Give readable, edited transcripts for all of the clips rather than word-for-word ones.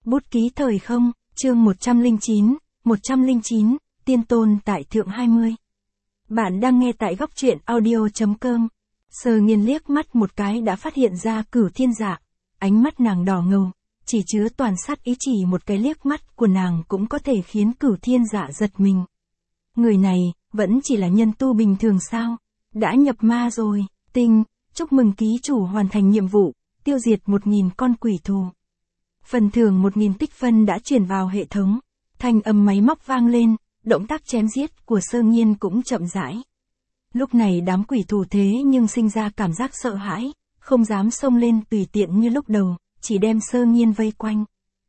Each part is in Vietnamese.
Bút ký thời không, chương 109, tiên tôn tại thượng 20. Bạn đang nghe tại góc truyện audio.com. Sơ Nghiên liếc mắt một cái đã phát hiện ra Cửu Thiên Dạ, ánh mắt nàng đỏ ngầu, chỉ chứa toàn sát ý, chỉ một cái liếc mắt của nàng cũng có thể khiến Cửu Thiên Dạ giật mình. Người này, vẫn chỉ là nhân tu bình thường sao? Đã nhập ma rồi, chúc mừng ký chủ hoàn thành nhiệm vụ, tiêu diệt 1000 con quỷ thù. Phần thưởng 1000 tích phân đã chuyển vào hệ thống, thanh âm máy móc vang lên, động tác chém giết của Sơ Nghiên cũng chậm rãi. Lúc này đám quỷ thù thế nhưng sinh ra cảm giác sợ hãi, không dám xông lên tùy tiện như lúc đầu, chỉ đem Sơ Nghiên vây quanh.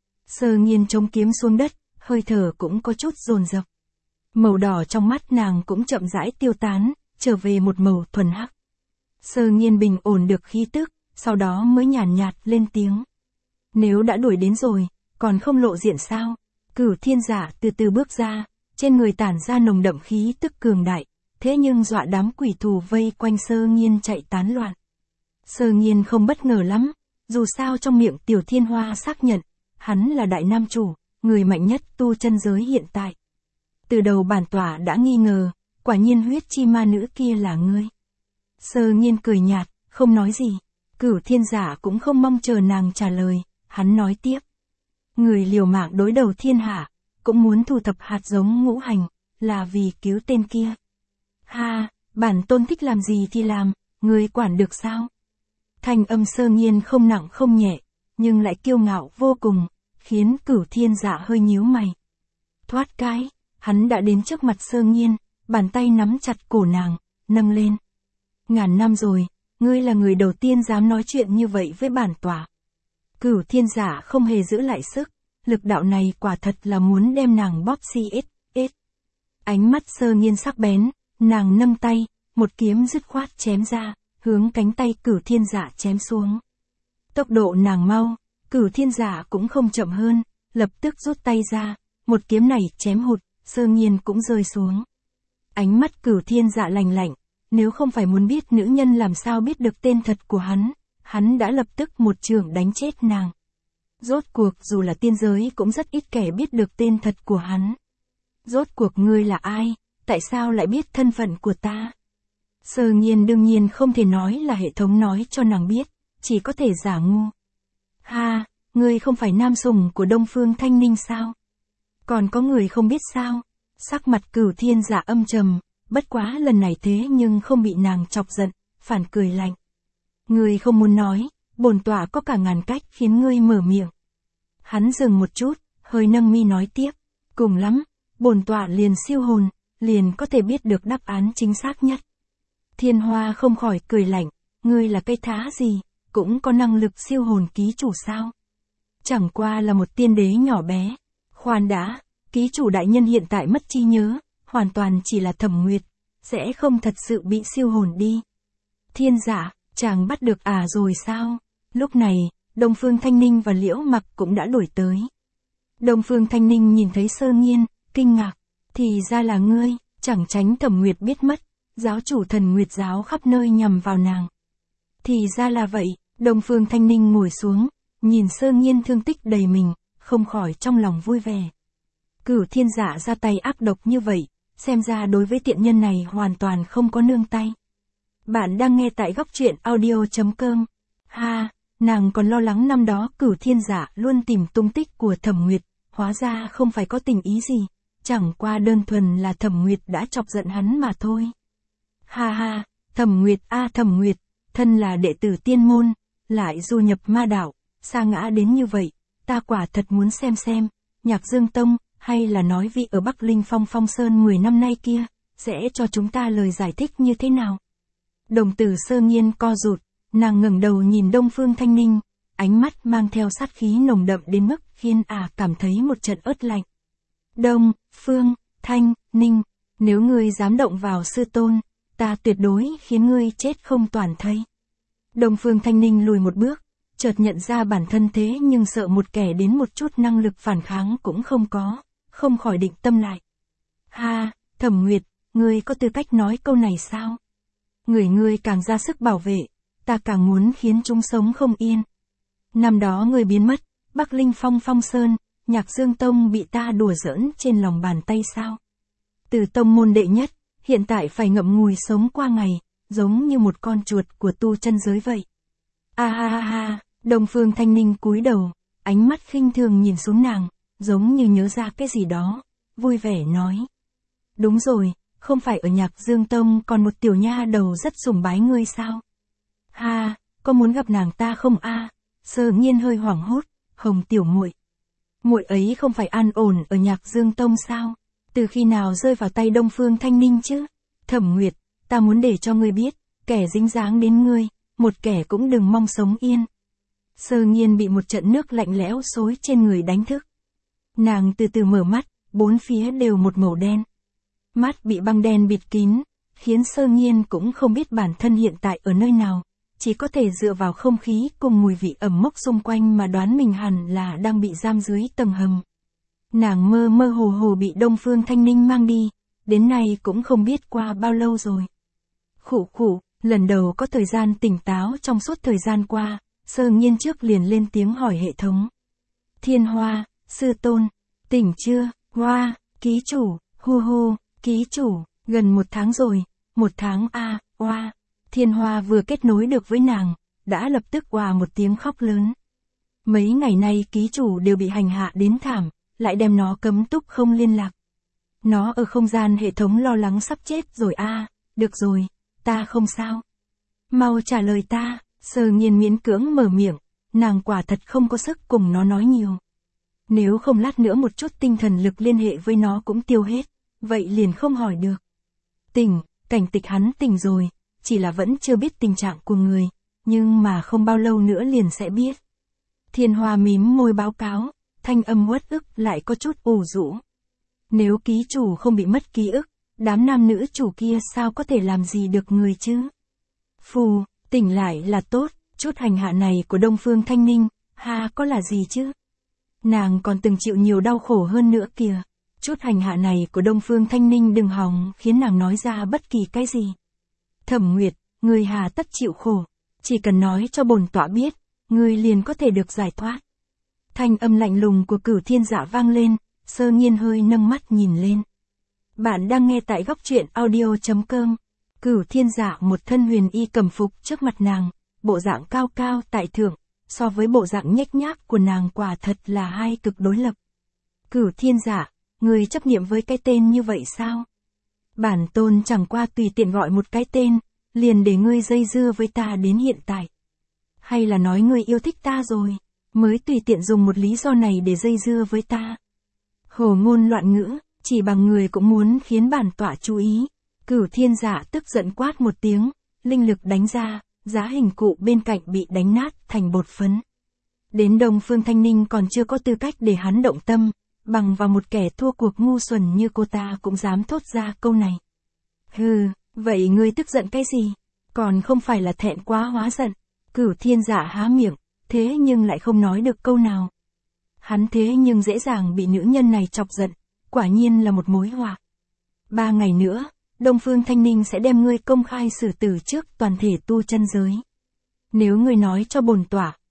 Sơ Nghiên chống kiếm xuống đất, hơi thở cũng có chút dồn dập. Màu đỏ trong mắt nàng cũng chậm rãi tiêu tán, trở về một màu thuần hắc. Sơ Nghiên bình ổn được khí tức, sau đó mới nhàn nhạt lên tiếng. Nếu đã đuổi đến rồi, còn không lộ diện sao? Cửu Thiên Dạ từ từ bước ra, trên người tản ra nồng đậm khí tức cường đại, thế nhưng dọa đám quỷ thù vây quanh Sơ Nghiên chạy tán loạn. Sơ Nghiên không bất ngờ lắm, dù sao trong miệng Tiểu Thiên Hoa xác nhận, hắn là đại nam chủ, người mạnh nhất tu chân giới hiện tại. Từ đầu bản tỏa đã nghi ngờ, quả nhiên huyết chi ma nữ kia là ngươi. Sơ Nghiên cười nhạt, không nói gì. Cửu Thiên Dạ cũng không mong chờ nàng trả lời, hắn nói tiếp. Người liều mạng đối đầu thiên hạ, cũng muốn thu thập hạt giống ngũ hành, là vì cứu tên kia. Ha, bản tôn thích làm gì thì làm, người quản được sao? Thanh âm Sơ Nghiên không nặng không nhẹ, nhưng lại kiêu ngạo vô cùng, khiến Cửu Thiên Dạ hơi nhíu mày. Thoát cái, hắn đã đến trước mặt Sơ Nghiên, bàn tay nắm chặt cổ nàng, nâng lên. Ngàn năm rồi, ngươi là người đầu tiên dám nói chuyện như vậy với bản tỏa. Cửu Thiên Dạ không hề giữ lại sức, lực đạo này quả thật là muốn đem nàng bóp xít. Ánh mắt Sơ Nghiên sắc bén, nàng nâng tay, một kiếm dứt khoát chém ra, hướng cánh tay Cửu Thiên Dạ chém xuống. Tốc độ nàng mau, Cửu Thiên Dạ cũng không chậm hơn, lập tức rút tay ra, một kiếm này chém hụt, Sơ Nghiên cũng rơi xuống. Ánh mắt Cửu Thiên Dạ lạnh lạnh, nếu không phải muốn biết nữ nhân làm sao biết được tên thật của hắn đã lập tức một chưởng đánh chết nàng. Rốt cuộc dù là tiên giới cũng rất ít kẻ biết được tên thật của hắn. Rốt cuộc ngươi là ai, tại sao lại biết thân phận của ta? Sơ Nghiên đương nhiên không thể nói là hệ thống nói cho nàng biết, chỉ có thể giả ngu. Ha, ngươi không phải nam sủng của Đông Phương Thanh Ninh sao? Còn có người không biết sao? Sắc mặt Cửu Thiên Dạ âm trầm, bất quá lần này thế nhưng không bị nàng chọc giận, phản cười lạnh. Ngươi không muốn nói, bổn tọa có cả ngàn cách khiến ngươi mở miệng. Hắn dừng một chút, hơi nâng mi nói tiếp, cùng lắm, bổn tọa liền siêu hồn, liền có thể biết được đáp án chính xác nhất. Thiên Hoa không khỏi cười lạnh, ngươi là cây thá gì, cũng có năng lực siêu hồn ký chủ sao? Chẳng qua là một tiên đế nhỏ bé. Khoan đã, ký chủ đại nhân hiện tại mất trí nhớ, hoàn toàn chỉ là Thẩm Nguyệt, sẽ không thật sự bị siêu hồn đi. Thiên Dạ, chàng bắt được rồi sao? Lúc này, Đông Phương Thanh Ninh và Liễu Mặc cũng đã đuổi tới. Đông Phương Thanh Ninh nhìn thấy Sơ Nghiên, kinh ngạc, thì ra là ngươi, chẳng tránh Thẩm Nguyệt biết mất, giáo chủ Thần Nguyệt giáo khắp nơi nhằm vào nàng. Thì ra là vậy, Đông Phương Thanh Ninh ngồi xuống, nhìn Sơ Nghiên thương tích đầy mình, không khỏi trong lòng vui vẻ. Cửu Thiên Dạ ra tay ác độc như vậy, xem ra đối với tiện nhân này hoàn toàn không có nương tay. Bạn đang nghe tại góc truyện audio.com. Ha, nàng còn lo lắng năm đó Cửu Thiên Dạ luôn tìm tung tích của Thẩm Nguyệt, hóa ra không phải có tình ý gì, chẳng qua đơn thuần là Thẩm Nguyệt đã chọc giận hắn mà thôi. Ha ha, Thẩm Nguyệt, thân là đệ tử tiên môn, lại du nhập ma đạo, sa ngã đến như vậy, ta quả thật muốn xem, Nhạc Dương Tông, hay là nói vị ở Bắc Linh Phong Sơn 10 năm nay kia, sẽ cho chúng ta lời giải thích như thế nào? Đồng tử Sơ Nghiên co rụt, nàng ngẩng đầu nhìn Đông Phương Thanh Ninh, ánh mắt mang theo sát khí nồng đậm đến mức khiến cảm thấy một trận ớt lạnh. Đông Phương Thanh Ninh, nếu ngươi dám động vào sư tôn, ta tuyệt đối khiến ngươi chết không toàn thây. Đông Phương Thanh Ninh lùi một bước, chợt nhận ra bản thân thế nhưng sợ một kẻ đến một chút năng lực phản kháng cũng không có, không khỏi định tâm lại. Ha, Thẩm Nguyệt, ngươi có tư cách nói câu này sao? Ngươi càng ra sức bảo vệ, ta càng muốn khiến chúng sống không yên. Năm đó ngươi biến mất, Bắc Linh Phong Phong Sơn, Nhạc Dương Tông bị ta đùa giỡn trên lòng bàn tay sao? Từ tông môn đệ nhất, hiện tại phải ngậm ngùi sống qua ngày, giống như một con chuột của tu chân giới vậy. A ha ha ha, Đông Phương Thanh Ninh cúi đầu, ánh mắt khinh thường nhìn xuống nàng, giống như nhớ ra cái gì đó, vui vẻ nói. Đúng rồi, không phải ở Nhạc Dương Tông còn một tiểu nha đầu rất sùng bái ngươi sao? Ha, có muốn gặp nàng ta không a? Sơ Nghiên hơi hoảng hốt, Hồng tiểu muội, muội ấy không phải an ổn ở Nhạc Dương Tông sao? Từ khi nào rơi vào tay Đông Phương Thanh Ninh chứ? Thẩm Nguyệt, ta muốn để cho ngươi biết, kẻ dính dáng đến ngươi, một kẻ cũng đừng mong sống yên. Sơ Nghiên bị một trận nước lạnh lẽo xối trên người đánh thức. Nàng từ từ mở mắt, bốn phía đều một màu đen. Mắt bị băng đen bịt kín, khiến Sơ Nghiên cũng không biết bản thân hiện tại ở nơi nào, chỉ có thể dựa vào không khí cùng mùi vị ẩm mốc xung quanh mà đoán mình hẳn là đang bị giam dưới tầng hầm. Nàng mơ mơ hồ hồ bị Đông Phương Thanh Ninh mang đi, đến nay cũng không biết qua bao lâu rồi. Khụ khụ, lần đầu có thời gian tỉnh táo trong suốt thời gian qua, Sơ Nghiên trước liền lên tiếng hỏi hệ thống. Thiên Hoa, sư tôn, tỉnh chưa? Hoa, ký chủ, hu hu, ký chủ, gần 1 tháng rồi, 1 tháng a, oa. Thiên Hoa vừa kết nối được với nàng, đã lập tức oà một tiếng khóc lớn. Mấy ngày nay ký chủ đều bị hành hạ đến thảm, lại đem nó cấm túc không liên lạc. Nó ở không gian hệ thống lo lắng sắp chết rồi a. Được rồi, ta không sao. Mau trả lời ta. Sơ Nghiên miễn cưỡng mở miệng, nàng quả thật không có sức cùng nó nói nhiều. Nếu không lát nữa một chút tinh thần lực liên hệ với nó cũng tiêu hết, vậy liền không hỏi được. Tỉnh, Cảnh Tịch hắn tỉnh rồi, chỉ là vẫn chưa biết tình trạng của người, nhưng mà không bao lâu nữa liền sẽ biết. Thiên Hoa mím môi báo cáo, thanh âm uất ức lại có chút ủ rũ. Nếu ký chủ không bị mất ký ức, đám nam nữ chủ kia sao có thể làm gì được người chứ? Phù, tỉnh lại là tốt, chút hành hạ này của Đông Phương Thanh Ninh, ha có là gì chứ? Nàng còn từng chịu nhiều đau khổ hơn nữa kìa. Chút hành hạ này của Đông Phương Thanh Ninh đừng hòng khiến nàng nói ra bất kỳ cái gì. Thẩm Nguyệt, người hà tất chịu khổ, chỉ cần nói cho bổn tọa biết, người liền có thể được giải thoát. Thanh âm lạnh lùng của Cửu Thiên Dạ vang lên, Sơ Nghiên hơi nâng mắt nhìn lên. Bạn đang nghe tại góc truyện audio.com. Cửu Thiên Dạ một thân huyền y cầm phục trước mặt nàng, bộ dạng cao cao tại thượng, so với bộ dạng nhếch nhác của nàng quả thật là hai cực đối lập. Cửu Thiên Dạ, người chấp niệm với cái tên như vậy sao? Bản tôn chẳng qua tùy tiện gọi một cái tên, liền để ngươi dây dưa với ta đến hiện tại. Hay là nói ngươi yêu thích ta rồi, mới tùy tiện dùng một lý do này để dây dưa với ta. Hồ ngôn loạn ngữ, chỉ bằng người cũng muốn khiến bản tọa chú ý. Cửu Thiên Dạ tức giận quát một tiếng, linh lực đánh ra, giá hình cụ bên cạnh bị đánh nát thành bột phấn. Đến Đông Phương Thanh Ninh còn chưa có tư cách để hắn động tâm, bằng vào một kẻ thua cuộc ngu xuẩn như cô ta cũng dám thốt ra câu này. Hừ, vậy ngươi tức giận cái gì? Còn không phải là thẹn quá hóa giận. Cửu Thiên Dạ há miệng, thế nhưng lại không nói được câu nào. Hắn thế nhưng dễ dàng bị nữ nhân này chọc giận, quả nhiên là một mối họa. 3 ngày nữa, Đông Phương Thanh Ninh sẽ đem ngươi công khai xử tử trước toàn thể tu chân giới. Nếu ngươi nói cho bổn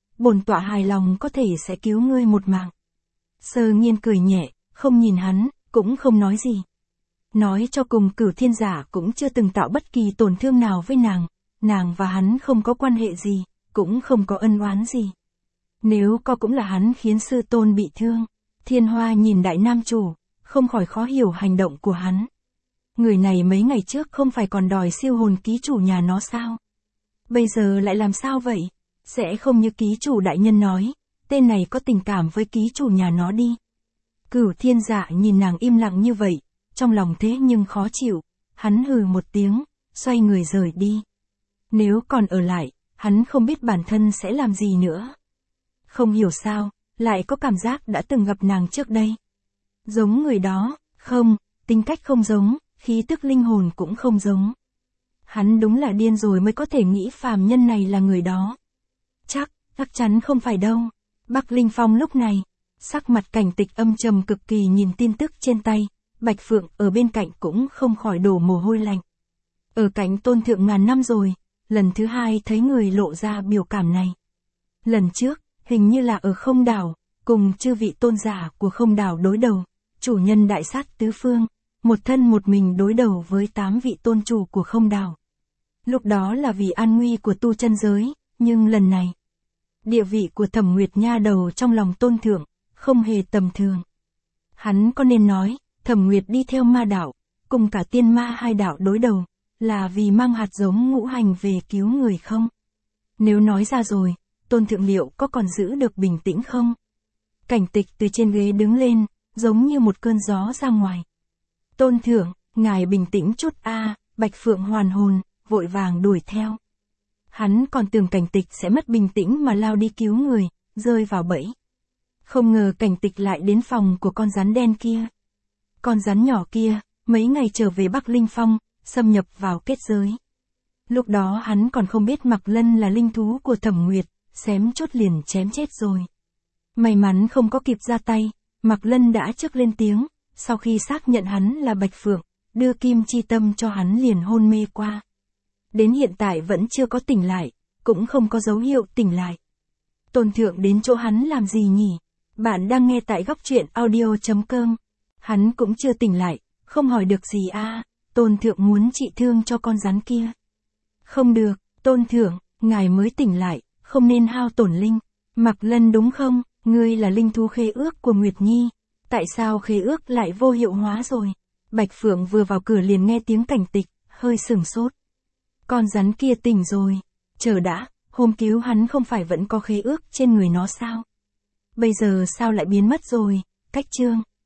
tọa hài lòng có thể sẽ cứu ngươi một mạng. Sơ Nghiên cười nhẹ, không nhìn hắn, cũng không nói gì. Nói cho cùng Cửu Thiên Dạ cũng chưa từng tạo bất kỳ tổn thương nào với nàng và hắn không có quan hệ gì, cũng không có ân oán gì. Nếu có cũng là hắn khiến sư tôn bị thương. Thiên Hoa nhìn đại nam chủ, không khỏi khó hiểu hành động của hắn. Người này mấy ngày trước không phải còn đòi siêu hồn ký chủ nhà nó sao? Bây giờ lại làm sao vậy? Sẽ không như ký chủ đại nhân nói, tên này có tình cảm với ký chủ nhà nó đi. Cửu Thiên Dạ nhìn nàng im lặng như vậy, trong lòng thế nhưng khó chịu, hắn hừ một tiếng, xoay người rời đi. Nếu còn ở lại, hắn không biết bản thân sẽ làm gì nữa. Không hiểu sao, lại có cảm giác đã từng gặp nàng trước đây. Giống người đó, không, tính cách không giống, khí tức linh hồn cũng không giống. Hắn đúng là điên rồi mới có thể nghĩ phàm nhân này là người đó. Chắc chắn không phải đâu. Bắc Linh Phong lúc này, sắc mặt Cảnh Tịch âm trầm cực kỳ nhìn tin tức trên tay, Bạch Phượng ở bên cạnh cũng không khỏi đổ mồ hôi lạnh. Ở cạnh Tôn Thượng ngàn năm rồi, lần thứ hai thấy người lộ ra biểu cảm này. Lần trước, hình như là ở Không Đảo, cùng chư vị tôn giả của Không Đảo đối đầu, chủ nhân đại sát tứ phương, một thân một mình đối đầu với 8 vị tôn chủ của Không Đảo. Lúc đó là vì an nguy của tu chân giới, nhưng lần này, địa vị của Thẩm Nguyệt Nha đầu trong lòng tôn thượng, không hề tầm thường. Hắn có nên nói, Thẩm Nguyệt đi theo ma đạo, cùng cả tiên ma hai đạo đối đầu, là vì mang hạt giống ngũ hành về cứu người không? Nếu nói ra rồi, tôn thượng liệu có còn giữ được bình tĩnh không? Cảnh Tịch từ trên ghế đứng lên, giống như một cơn gió ra ngoài. Tôn thượng, ngài bình tĩnh chút a. Bạch Phượng hoàn hồn, vội vàng đuổi theo. Hắn còn tưởng Cảnh Tịch sẽ mất bình tĩnh mà lao đi cứu người, rơi vào bẫy. Không ngờ Cảnh Tịch lại đến phòng của con rắn đen kia. Con rắn nhỏ kia, mấy ngày trở về Bắc Linh Phong, xâm nhập vào kết giới. Lúc đó hắn còn không biết Mạc Lân là linh thú của Thẩm Nguyệt, xém chốt liền chém chết rồi. May mắn không có kịp ra tay, Mạc Lân đã trước lên tiếng, sau khi xác nhận hắn là Bạch Phượng, đưa kim chi tâm cho hắn liền hôn mê qua. Đến hiện tại vẫn chưa có tỉnh lại, cũng không có dấu hiệu tỉnh lại. Tôn thượng đến chỗ hắn làm gì nhỉ? Bạn đang nghe tại góc truyện audio.com. Hắn cũng chưa tỉnh lại, không hỏi được gì a. Tôn thượng muốn trị thương cho con rắn kia. Không được, tôn thượng, ngài mới tỉnh lại, không nên hao tổn linh. Mạc Lân đúng không? Ngươi là linh thú khế ước của Nguyệt Nhi. Tại sao khế ước lại vô hiệu hóa rồi? Bạch Phượng vừa vào cửa liền nghe tiếng Cảnh Tịch, hơi sửng sốt. Con rắn kia tỉnh rồi. Chờ đã, hôm cứu hắn không phải vẫn có khế ước trên người nó sao? Bây giờ sao lại biến mất rồi? Cách chương.